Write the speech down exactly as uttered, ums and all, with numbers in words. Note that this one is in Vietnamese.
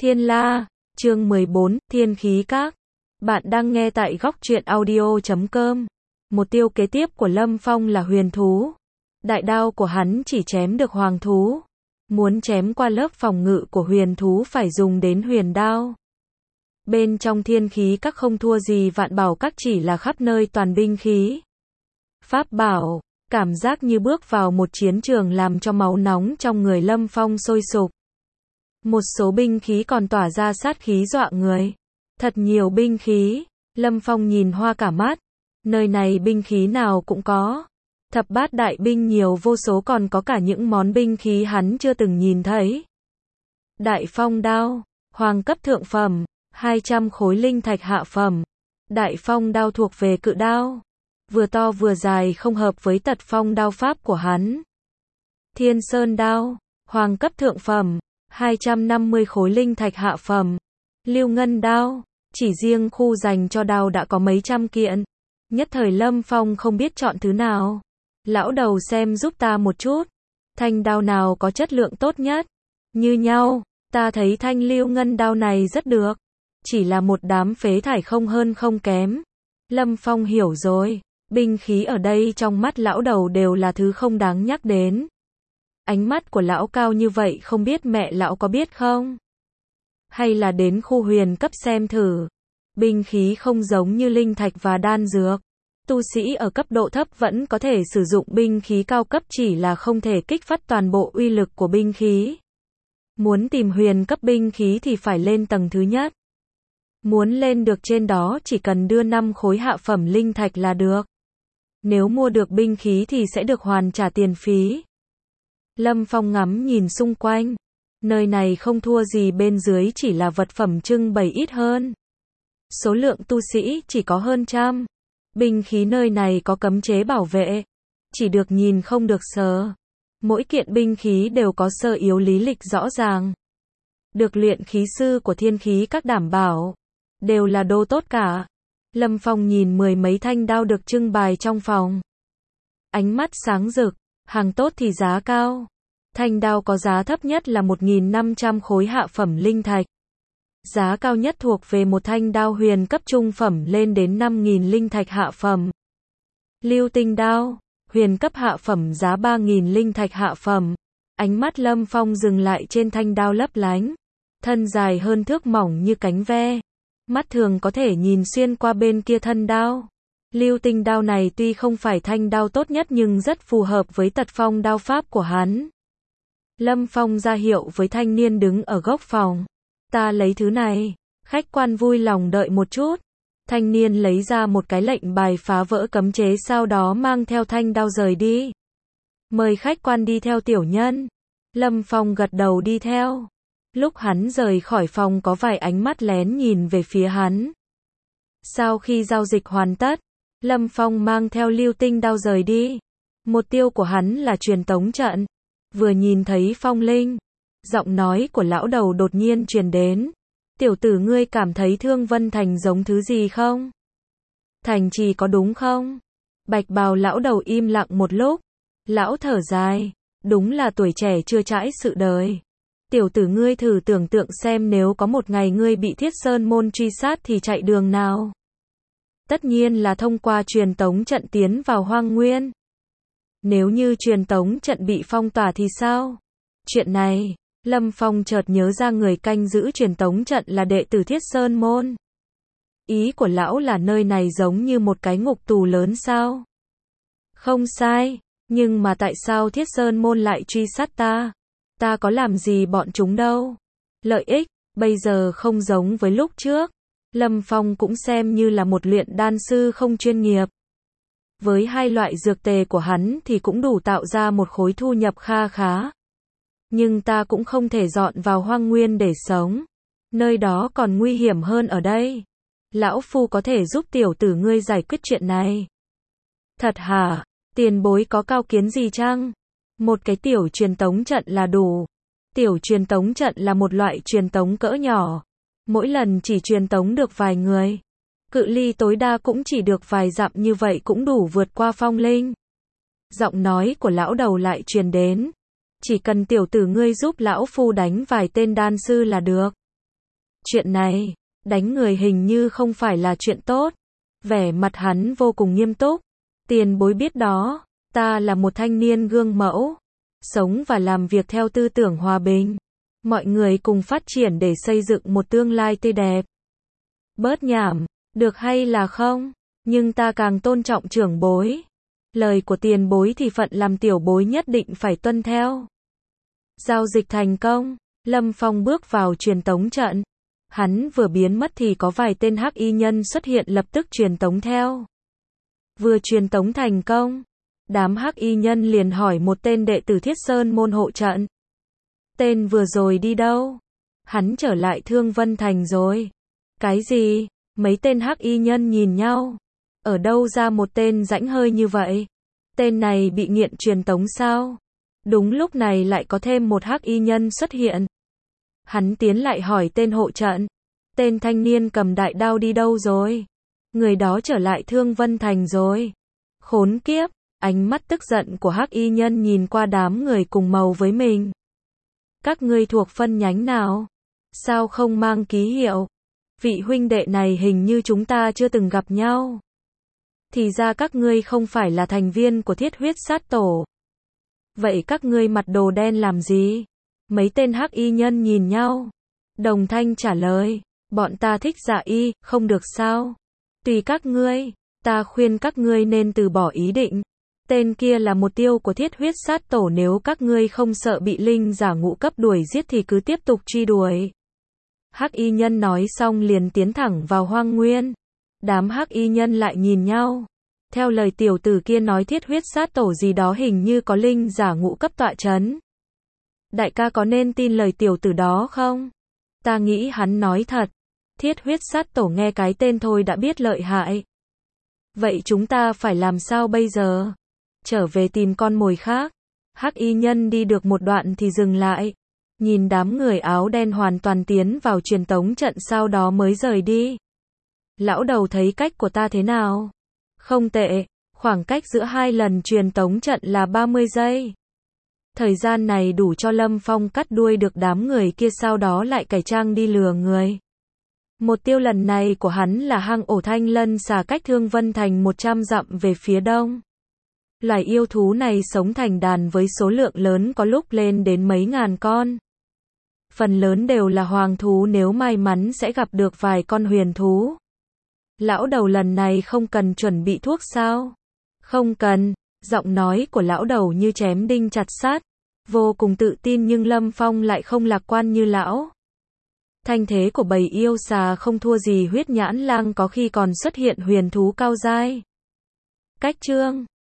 Thiên La, chương mười bốn, Thiên Khí Các. Bạn đang nghe tại góc truyện audio chấm com. Mục tiêu kế tiếp của Lâm Phong là huyền thú. Đại đao của hắn chỉ chém được hoàng thú. Muốn chém qua lớp phòng ngự của huyền thú phải dùng đến huyền đao. Bên trong thiên khí các không thua gì vạn bảo các, chỉ là khắp nơi toàn binh khí. Pháp bảo, cảm giác như bước vào một chiến trường làm cho máu nóng trong người Lâm Phong sôi sục. Một số binh khí còn tỏa ra sát khí dọa người. Thật nhiều binh khí, Lâm Phong nhìn hoa cả mắt. Nơi này binh khí nào cũng có. Thập bát đại binh nhiều vô số, còn có cả những món binh khí hắn chưa từng nhìn thấy. Đại phong đao, hoàng cấp thượng phẩm, hai trăm khối linh thạch hạ phẩm. Đại phong đao thuộc về cự đao. Vừa to vừa dài, không hợp với tật phong đao pháp của hắn. Thiên sơn đao, hoàng cấp thượng phẩm, hai trăm năm mươi khối linh thạch hạ phẩm. Lưu ngân đao, chỉ riêng khu dành cho đao đã có mấy trăm kiện. Nhất thời Lâm Phong không biết chọn thứ nào. Lão đầu xem giúp ta một chút. Thanh đao nào có chất lượng tốt nhất? Như nhau, ta thấy thanh lưu ngân đao này rất được. Chỉ là một đám phế thải, không hơn không kém. Lâm Phong hiểu rồi. Binh khí ở đây trong mắt lão đầu đều là thứ không đáng nhắc đến. Ánh mắt của lão cao như vậy, không biết mẹ lão có biết không? Hay là đến khu huyền cấp xem thử. Binh khí không giống như linh thạch và đan dược. Tu sĩ ở cấp độ thấp vẫn có thể sử dụng binh khí cao cấp, chỉ là không thể kích phát toàn bộ uy lực của binh khí. Muốn tìm huyền cấp binh khí thì phải lên tầng thứ nhất. Muốn lên được trên đó chỉ cần đưa năm khối hạ phẩm linh thạch là được. Nếu mua được binh khí thì sẽ được hoàn trả tiền phí. Lâm Phong ngắm nhìn xung quanh. Nơi này không thua gì bên dưới, chỉ là vật phẩm trưng bày ít hơn. Số lượng tu sĩ chỉ có hơn trăm. Binh khí nơi này có cấm chế bảo vệ. Chỉ được nhìn không được sờ. Mỗi kiện binh khí đều có sơ yếu lý lịch rõ ràng. Được luyện khí sư của thiên khí các đảm bảo. Đều là đồ tốt cả. Lâm Phong nhìn mười mấy thanh đao được trưng bày trong phòng. Ánh mắt sáng rực. Hàng tốt thì giá cao. Thanh đao có giá thấp nhất là một nghìn năm trăm khối hạ phẩm linh thạch. Giá cao nhất thuộc về một thanh đao huyền cấp trung phẩm lên đến năm nghìn linh thạch hạ phẩm. Lưu tinh đao, huyền cấp hạ phẩm giá ba nghìn linh thạch hạ phẩm. Ánh mắt Lâm Phong dừng lại trên thanh đao lấp lánh. Thân dài hơn thước, mỏng như cánh ve. Mắt thường có thể nhìn xuyên qua bên kia thân đao. Lưu tinh đao này tuy không phải thanh đao tốt nhất nhưng rất phù hợp với tật phong đao pháp của hắn. Lâm Phong ra hiệu với thanh niên đứng ở góc phòng. Ta lấy thứ này. Khách quan vui lòng đợi một chút. Thanh niên lấy ra một cái lệnh bài phá vỡ cấm chế, sau đó mang theo thanh đao rời đi. Mời khách quan đi theo tiểu nhân. Lâm Phong gật đầu đi theo. Lúc hắn rời khỏi phòng có vài ánh mắt lén nhìn về phía hắn. Sau khi giao dịch hoàn tất, Lâm Phong mang theo lưu tinh đao rời đi. Mục tiêu của hắn là truyền tống trận. Vừa nhìn thấy Phong Linh, giọng nói của lão đầu đột nhiên truyền đến. Tiểu tử, ngươi cảm thấy Thương Vân Thành giống thứ gì không? Thành trì có đúng không? Bạch bào lão đầu im lặng một lúc. Lão thở dài. Đúng là tuổi trẻ chưa trải sự đời. Tiểu tử, ngươi thử tưởng tượng xem, nếu có một ngày ngươi bị Thiết Sơn môn truy sát thì chạy đường nào? Tất nhiên là thông qua truyền tống trận tiến vào hoang nguyên. Nếu như truyền tống trận bị phong tỏa thì sao? Chuyện này, Lâm Phong chợt nhớ ra người canh giữ truyền tống trận là đệ tử Thiết Sơn môn. Ý của lão là nơi này giống như một cái ngục tù lớn sao? Không sai, nhưng mà tại sao Thiết Sơn môn lại truy sát ta? Ta có làm gì bọn chúng đâu? Lợi ích, bây giờ không giống với lúc trước. Lâm Phong cũng xem như là một luyện đan sư không chuyên nghiệp. Với hai loại dược tề của hắn thì cũng đủ tạo ra một khối thu nhập kha khá. Nhưng ta cũng không thể dọn vào hoang nguyên để sống. Nơi đó còn nguy hiểm hơn ở đây. Lão phu có thể giúp tiểu tử ngươi giải quyết chuyện này. Thật hả? Tiền bối có cao kiến gì chăng? Một cái tiểu truyền tống trận là đủ. Tiểu truyền tống trận là một loại truyền tống cỡ nhỏ. Mỗi lần chỉ truyền tống được vài người. Cự ly tối đa cũng chỉ được vài dặm, như vậy cũng đủ vượt qua Phong Linh. Giọng nói của lão đầu lại truyền đến. Chỉ cần tiểu tử ngươi giúp lão phu đánh vài tên đan sư là được. Chuyện này, đánh người hình như không phải là chuyện tốt. Vẻ mặt hắn vô cùng nghiêm túc. Tiền bối biết đó, ta là một thanh niên gương mẫu, sống và làm việc theo tư tưởng hòa bình. Mọi người cùng phát triển để xây dựng một tương lai tươi đẹp. Bớt nhảm, được hay là không? Nhưng ta càng tôn trọng trưởng bối. Lời của tiền bối thì phận làm tiểu bối nhất định phải tuân theo. Giao dịch thành công, Lâm Phong bước vào truyền tống trận. Hắn vừa biến mất thì có vài tên hắc y nhân xuất hiện lập tức truyền tống theo. Vừa truyền tống thành công, đám hắc y nhân liền hỏi một tên đệ tử Thiết Sơn môn hộ trận. Tên vừa rồi đi đâu? Hắn trở lại Thương Vân Thành rồi. Cái gì? Mấy tên hắc y nhân nhìn nhau. Ở đâu ra một tên rãnh hơi như vậy? Tên này bị nghiện truyền tống sao? Đúng lúc này lại có thêm một hắc y nhân xuất hiện. Hắn tiến lại hỏi tên hộ trận. Tên thanh niên cầm đại đao đi đâu rồi? Người đó trở lại Thương Vân Thành rồi. Khốn kiếp, ánh mắt tức giận của hắc y nhân nhìn qua đám người cùng màu với mình. Các ngươi thuộc phân nhánh nào? Sao không mang ký hiệu? Vị huynh đệ này hình như chúng ta chưa từng gặp nhau. Thì ra các ngươi không phải là thành viên của Thiết Huyết Sát Tổ. Vậy các ngươi mặc đồ đen làm gì? Mấy tên hắc y nhân nhìn nhau. Đồng thanh trả lời, bọn ta thích dạ y, không được sao? Tùy các ngươi, ta khuyên các ngươi nên từ bỏ ý định. Tên kia là mục tiêu của Thiết Huyết Sát Tổ, nếu các ngươi không sợ bị linh giả ngũ cấp đuổi giết thì cứ tiếp tục truy đuổi. Hắc y nhân nói xong liền tiến thẳng vào hoang nguyên. Đám hắc y nhân lại nhìn nhau. Theo lời tiểu tử kia nói Thiết Huyết Sát Tổ gì đó hình như có linh giả ngũ cấp tọa chấn. Đại ca có nên tin lời tiểu tử đó không? Ta nghĩ hắn nói thật. Thiết Huyết Sát Tổ nghe cái tên thôi đã biết lợi hại. Vậy chúng ta phải làm sao bây giờ? Trở về tìm con mồi khác. Hắc y nhân đi được một đoạn thì dừng lại. Nhìn đám người áo đen hoàn toàn tiến vào truyền tống trận sau đó mới rời đi. Lão đầu thấy cách của ta thế nào? Không tệ, khoảng cách giữa hai lần truyền tống trận là ba mươi giây. Thời gian này đủ cho Lâm Phong cắt đuôi được đám người kia, sau đó lại cải trang đi lừa người. Mục tiêu lần này của hắn là hang ổ Thanh Lân Xà cách Thương Vân Thành một trăm dặm về phía đông. Loài yêu thú này sống thành đàn với số lượng lớn, có lúc lên đến mấy ngàn con. Phần lớn đều là hoàng thú, nếu may mắn sẽ gặp được vài con huyền thú. Lão đầu lần này không cần chuẩn bị thuốc sao? Không cần, giọng nói của lão đầu như chém đinh chặt sắt, vô cùng tự tin, nhưng Lâm Phong lại không lạc quan như lão. Thanh thế của bầy yêu xà không thua gì huyết nhãn lang, có khi còn xuất hiện huyền thú cao giai. Cách chương